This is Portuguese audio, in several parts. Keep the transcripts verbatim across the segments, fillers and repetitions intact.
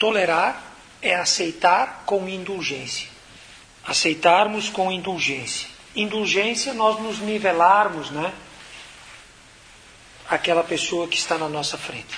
tolerar é aceitar com indulgência. Aceitarmos com indulgência. Indulgência, nós nos nivelarmos, né? Aquela pessoa que está na nossa frente.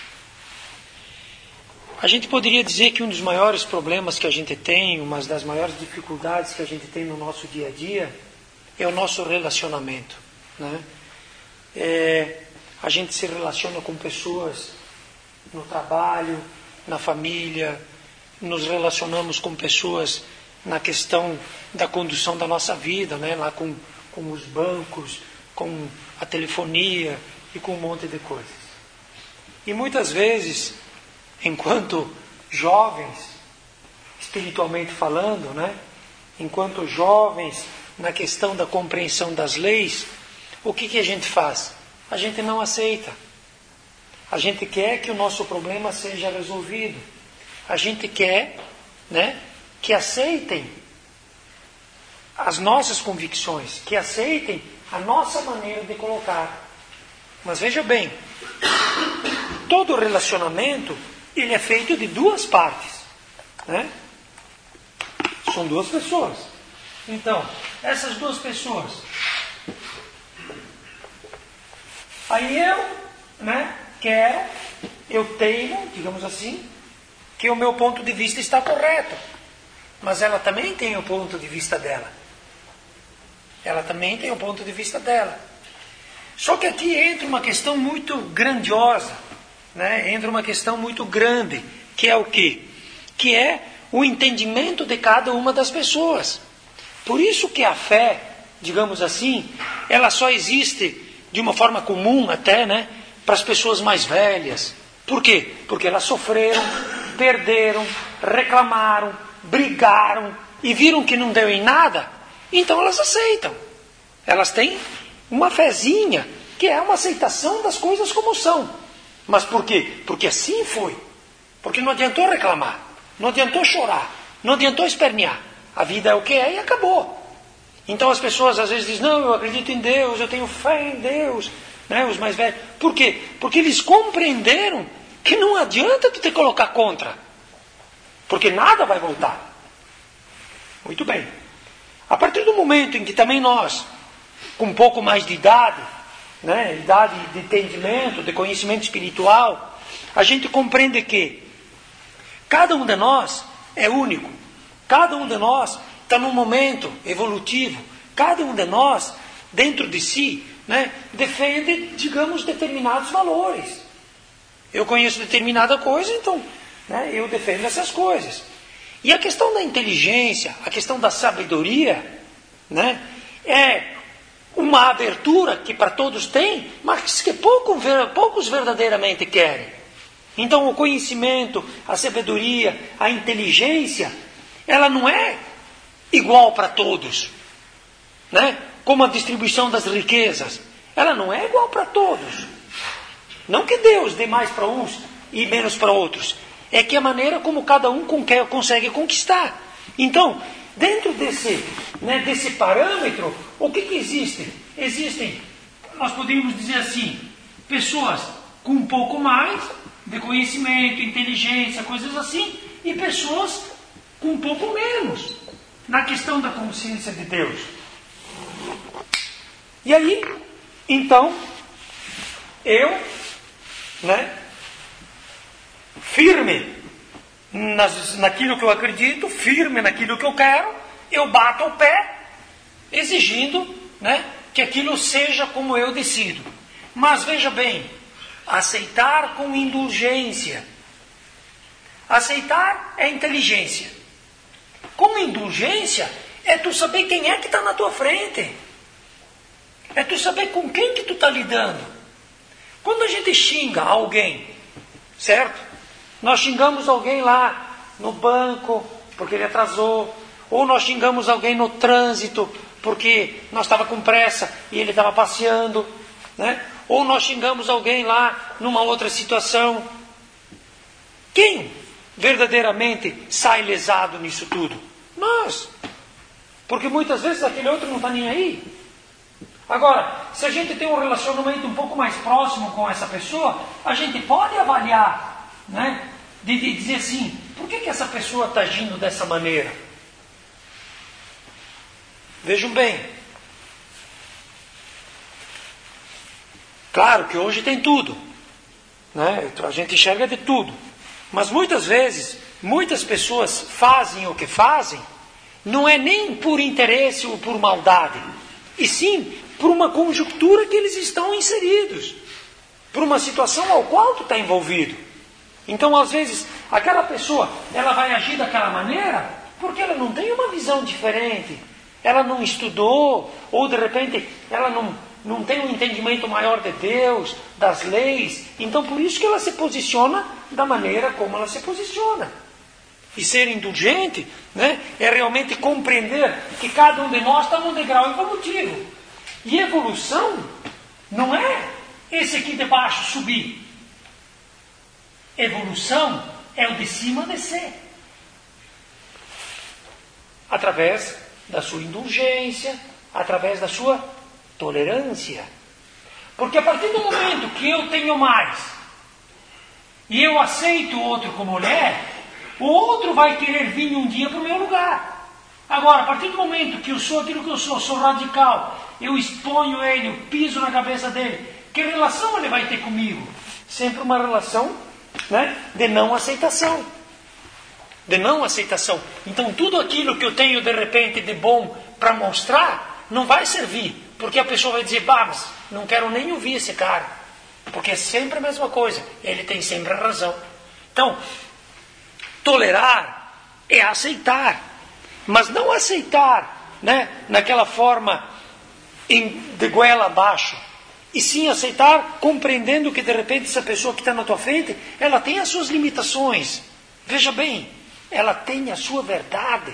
A gente poderia dizer que um dos maiores problemas que a gente tem, uma das maiores dificuldades que a gente tem no nosso dia a dia, é o nosso relacionamento, né? É, a gente se relaciona com pessoas no trabalho, na família, nos relacionamos com pessoas na questão da condução da nossa vida, né? Lá com, com os bancos, com a telefonia e com um monte de coisas. E muitas vezes, enquanto jovens, espiritualmente falando, né? Enquanto jovens, na questão da compreensão das leis, o que, que a gente faz? A gente não aceita. A gente quer que o nosso problema seja resolvido. A gente quer, né, que aceitem as nossas convicções, que aceitem a nossa maneira de colocar. Mas veja bem, todo relacionamento, ele é feito de duas partes, né? São duas pessoas. Então, essas duas pessoas. Aí eu, né, quero, eu teimo, digamos assim, que o meu ponto de vista está correto. Mas ela também tem o ponto de vista dela. Ela também tem o ponto de vista dela. Só que aqui entra uma questão muito grandiosa, né? Entra uma questão muito grande, que é o quê? Que é o entendimento de cada uma das pessoas. Por isso que a fé, digamos assim, ela só existe de uma forma comum até, né, para as pessoas mais velhas. Por quê? Porque elas sofreram, perderam, reclamaram, brigaram e viram que não deu em nada, então elas aceitam. Elas têm uma fezinha, que é uma aceitação das coisas como são. Mas por quê? Porque assim foi. Porque não adiantou reclamar, não adiantou chorar, não adiantou espernear. A vida é o que é e acabou. Então as pessoas às vezes dizem, não, eu acredito em Deus, eu tenho fé em Deus, né? Os mais velhos. Por quê? Porque eles compreenderam que não adianta tu te colocar contra, porque nada vai voltar. Muito bem. A partir do momento em que também nós, com um pouco mais de idade, né, idade de entendimento, de conhecimento espiritual, a gente compreende que cada um de nós é único. Cada um de nós está num momento evolutivo. Cada um de nós, dentro de si, né, defende, digamos, determinados valores. Eu conheço determinada coisa, então, né, eu defendo essas coisas. E a questão da inteligência, a questão da sabedoria, né, é uma abertura que para todos tem, mas que pouco, poucos verdadeiramente querem. Então o conhecimento, a sabedoria, a inteligência, ela não é igual para todos, né? Como a distribuição das riquezas, ela não é igual para todos. Não que Deus dê mais para uns e menos para outros, é que a maneira como cada um consegue conquistar. Então, dentro desse, né, desse parâmetro, o que, que existe? Existem, nós poderíamos dizer assim, pessoas com um pouco mais de conhecimento, inteligência, coisas assim, e pessoas com um pouco menos na questão da consciência de Deus. E aí, então, eu, né, firme nas, naquilo que eu acredito, firme naquilo que eu quero, eu bato o pé, exigindo, né, que aquilo seja como eu decido. Mas veja bem, aceitar com indulgência. Aceitar é inteligência. Com indulgência é tu saber quem é que está na tua frente. É tu saber com quem que tu está lidando. Quando a gente xinga alguém, certo? Nós xingamos alguém lá no banco porque ele atrasou, ou nós xingamos alguém no trânsito porque nós estava com pressa e ele estava passeando, né? Ou nós xingamos alguém lá numa outra situação. Quem verdadeiramente sai lesado nisso tudo? Nós. Porque muitas vezes aquele outro não está nem aí. Agora, se a gente tem um relacionamento um pouco mais próximo com essa pessoa, a gente pode avaliar, né? De, de dizer assim, por que, que essa pessoa está agindo dessa maneira? Vejam bem. Claro que hoje tem tudo, né? A gente enxerga de tudo. Mas muitas vezes, muitas pessoas fazem o que fazem, não é nem por interesse ou por maldade, e sim por uma conjuntura que eles estão inseridos, por uma situação ao qual tu está envolvido. Então, às vezes, aquela pessoa, ela vai agir daquela maneira porque ela não tem uma visão diferente, ela não estudou, ou de repente ela não, não tem um entendimento maior de Deus, das leis. Então, por isso que ela se posiciona da maneira como ela se posiciona. E ser indulgente, né, é realmente compreender que cada um de nós está num degrau evolutivo. E evolução não é esse aqui de baixo subir. Evolução é o de cima descer. Através da sua indulgência, através da sua tolerância. Porque a partir do momento que eu tenho mais, e eu aceito o outro como mulher, o outro vai querer vir um dia para o meu lugar. Agora, a partir do momento que eu sou aquilo que eu sou, sou radical, eu exponho ele, eu piso na cabeça dele, que relação ele vai ter comigo? Sempre uma relação, né, de não aceitação. De não aceitação. Então tudo aquilo que eu tenho de repente de bom para mostrar, não vai servir. Porque a pessoa vai dizer, bah, mas não quero nem ouvir esse cara. Porque é sempre a mesma coisa. Ele tem sempre a razão. Então, tolerar é aceitar. Mas não aceitar, né, naquela forma em, de goela abaixo. E sim aceitar compreendendo que de repente essa pessoa que está na tua frente, ela tem as suas limitações. Veja bem, ela tem a sua verdade.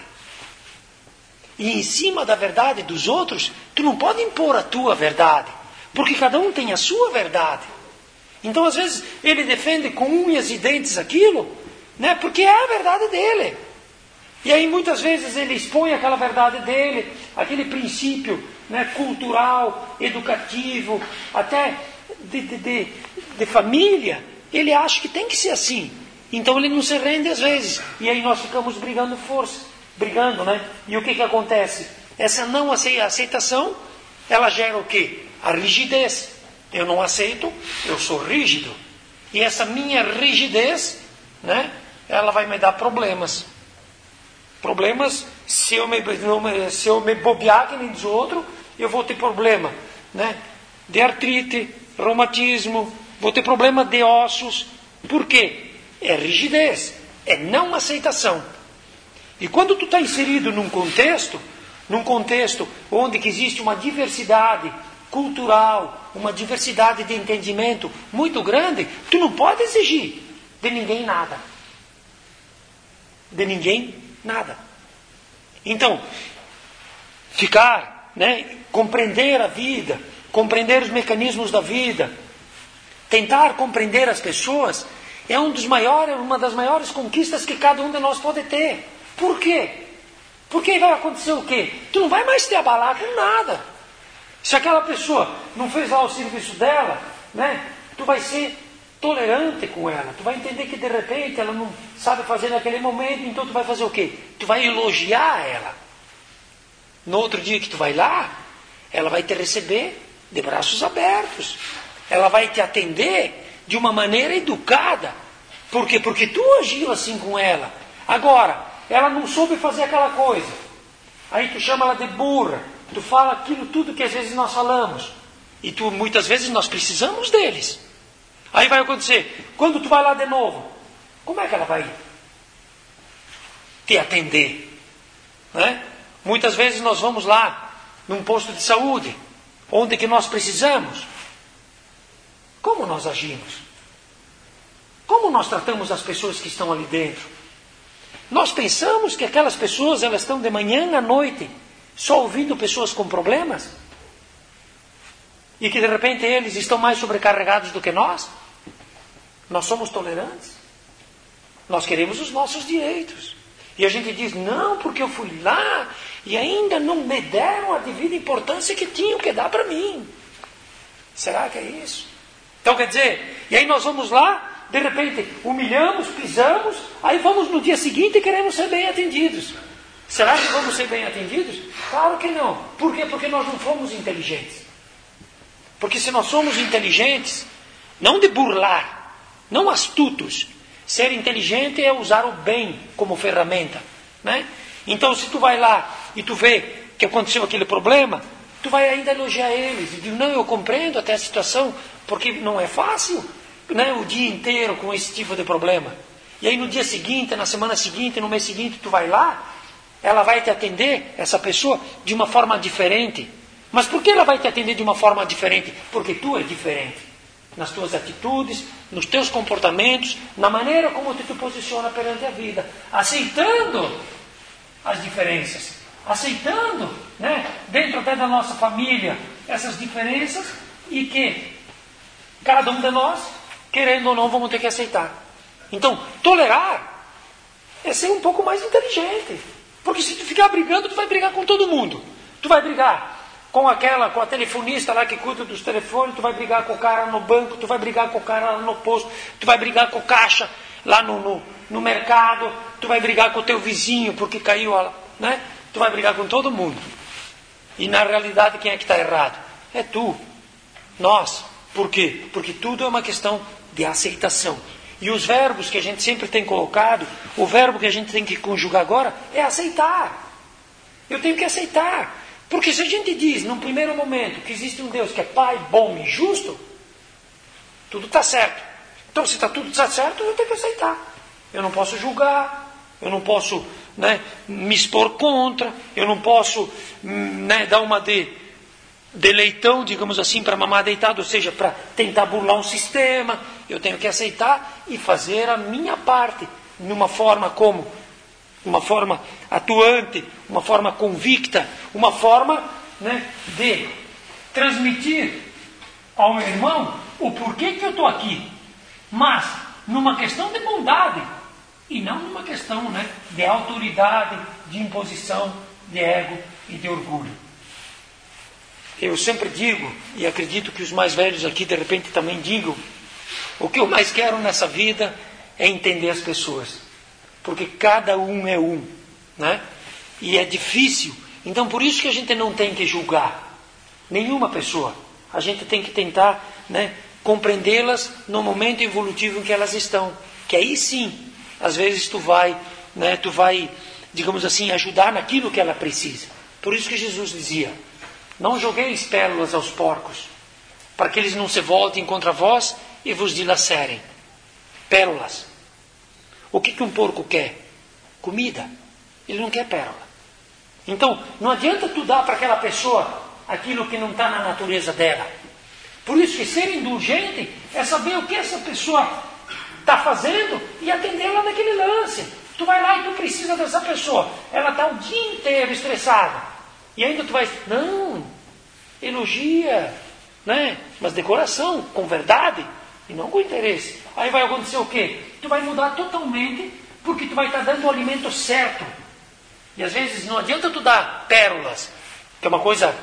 E em cima da verdade dos outros, tu não pode impor a tua verdade. Porque cada um tem a sua verdade. Então às vezes ele defende com unhas e dentes aquilo, né, porque é a verdade dele. E aí muitas vezes ele expõe aquela verdade dele, aquele princípio, né, cultural, educativo, até de, de, de, de família. Ele acha que tem que ser assim. Então ele não se rende às vezes. E aí nós ficamos brigando força. Brigando, né? E o que que acontece? Essa não aceitação, ela gera o quê? A rigidez. Eu não aceito, eu sou rígido. E essa minha rigidez, né, ela vai me dar problemas. Problemas, se eu me, se eu me bobear que nem diz o outro, eu vou ter problema, né, de artrite, reumatismo, vou ter problema de ossos. Por quê? É rigidez, é não aceitação. E quando tu está inserido num contexto, num contexto onde que existe uma diversidade cultural, uma diversidade de entendimento muito grande, tu não pode exigir de ninguém nada. De ninguém nada. Então, ficar, né, compreender a vida, compreender os mecanismos da vida, tentar compreender as pessoas, é um dos maiores, uma das maiores conquistas que cada um de nós pode ter. Por quê? Porque vai acontecer o quê? Tu não vai mais te abalar com nada. Se aquela pessoa não fez lá o serviço dela, né, tu vai ser tolerante com ela. Tu vai entender que de repente ela não sabe fazer naquele momento, então tu vai fazer o quê? Tu vai elogiar ela. No outro dia que tu vai lá, ela vai te receber de braços abertos. Ela vai te atender de uma maneira educada. Por quê? Porque tu agiu assim com ela. Agora, ela não soube fazer aquela coisa. Aí tu chama ela de burra. Tu fala aquilo tudo que às vezes nós falamos. E tu, muitas vezes nós precisamos deles. Aí vai acontecer, quando tu vai lá de novo, como é que ela vai te atender? Né? Muitas vezes nós vamos lá num posto de saúde, onde que nós precisamos. Como nós agimos? Como nós tratamos as pessoas que estão ali dentro? Nós pensamos que aquelas pessoas, elas estão de manhã à noite, só ouvindo pessoas com problemas? E que de repente eles estão mais sobrecarregados do que nós? Nós somos tolerantes. Nós queremos os nossos direitos. E a gente diz, não, porque eu fui lá e ainda não me deram a devida importância que tinham que dar para mim. Será que é isso? Então quer dizer, e aí nós vamos lá, de repente humilhamos, pisamos, aí vamos no dia seguinte e queremos ser bem atendidos. Será que vamos ser bem atendidos? Claro que não. Por quê? Porque nós não fomos inteligentes. Porque se nós somos inteligentes, não de burlar, não astutos, ser inteligente é usar o bem como ferramenta, né? Então se tu vai lá e tu vê que aconteceu aquele problema, tu vai ainda elogiar eles e dizer, não, eu compreendo até a situação, porque não é fácil, né, o dia inteiro com esse tipo de problema. E aí no dia seguinte, na semana seguinte, no mês seguinte, tu vai lá, ela vai te atender, essa pessoa, de uma forma diferente. Mas por que ela vai te atender de uma forma diferente? Porque tu é diferente. Nas tuas atitudes, nos teus comportamentos, na maneira como tu te posiciona perante a vida. Aceitando as diferenças. Aceitando, né, dentro até da nossa família, essas diferenças. E que cada um de nós, querendo ou não, vamos ter que aceitar. Então, tolerar é ser um pouco mais inteligente. Porque se tu ficar brigando, tu vai brigar com todo mundo. Tu vai brigar com aquela, com a telefonista lá que cuida dos telefones, tu vai brigar com o cara no banco, tu vai brigar com o cara lá no posto, tu vai brigar com o caixa lá no, no, no mercado, tu vai brigar com o teu vizinho porque caiu, a, né? Tu vai brigar com todo mundo. E na realidade quem é que está errado? É tu, nós. Por quê? Porque tudo é uma questão de aceitação. E os verbos que a gente sempre tem colocado, o verbo que a gente tem que conjugar agora é aceitar. Eu tenho que aceitar. Porque se a gente diz, num primeiro momento, que existe um Deus que é Pai, bom e justo, tudo está certo. Então, se está tudo tá certo, eu tenho que aceitar. Eu não posso julgar, eu não posso, né, me expor contra, eu não posso, né, dar uma de, de leitão, digamos assim, para mamar deitado, ou seja, para tentar burlar um sistema. Eu tenho que aceitar e fazer a minha parte, numa forma como... uma forma atuante, uma forma convicta, uma forma, né, de transmitir ao meu irmão o porquê que eu estou aqui, mas numa questão de bondade e não numa questão, né, de autoridade, de imposição, de ego e de orgulho. Eu sempre digo, e acredito que os mais velhos aqui de repente também digam, o que eu mais quero nessa vida é entender as pessoas. Porque cada um é um, né? E é difícil. Então por isso que a gente não tem que julgar nenhuma pessoa. A gente tem que tentar, né, compreendê-las no momento evolutivo em que elas estão. Que aí sim, às vezes tu vai, né, tu vai, digamos assim, ajudar naquilo que ela precisa. Por isso que Jesus dizia, não jogueis pérolas aos porcos, para que eles não se voltem contra vós e vos dilacerem. Pérolas. O que, que um porco quer? Comida. Ele não quer pérola. Então, não adianta tu dar para aquela pessoa aquilo que não está na natureza dela. Por isso que ser indulgente é saber o que essa pessoa está fazendo e atendê-la naquele lance. Tu vai lá e tu precisa dessa pessoa. Ela está o dia inteiro estressada. E ainda tu vai... Não, elogia, né? Mas de coração, com verdade e não com interesse. Aí vai acontecer o quê? Tu vai mudar totalmente, porque tu vai estar dando o alimento certo. E às vezes não adianta tu dar pérolas, que é uma coisa,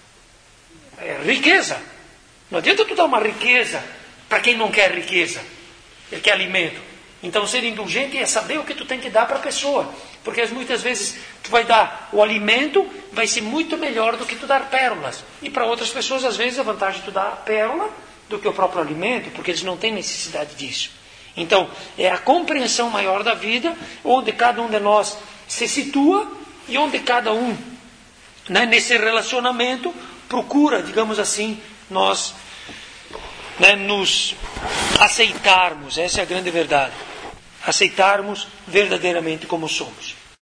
é, riqueza. Não adianta tu dar uma riqueza para quem não quer riqueza. Ele quer alimento. Então ser indulgente é saber o que tu tem que dar para a pessoa. Porque muitas vezes tu vai dar o alimento, vai ser muito melhor do que tu dar pérolas. E para outras pessoas, às vezes, a vantagem de tu dar a pérola do que o próprio alimento, porque eles não têm necessidade disso. Então, é a compreensão maior da vida, onde cada um de nós se situa e onde cada um, né, nesse relacionamento, procura, digamos assim, nós, né, nos aceitarmos. Essa é a grande verdade. Aceitarmos verdadeiramente como somos.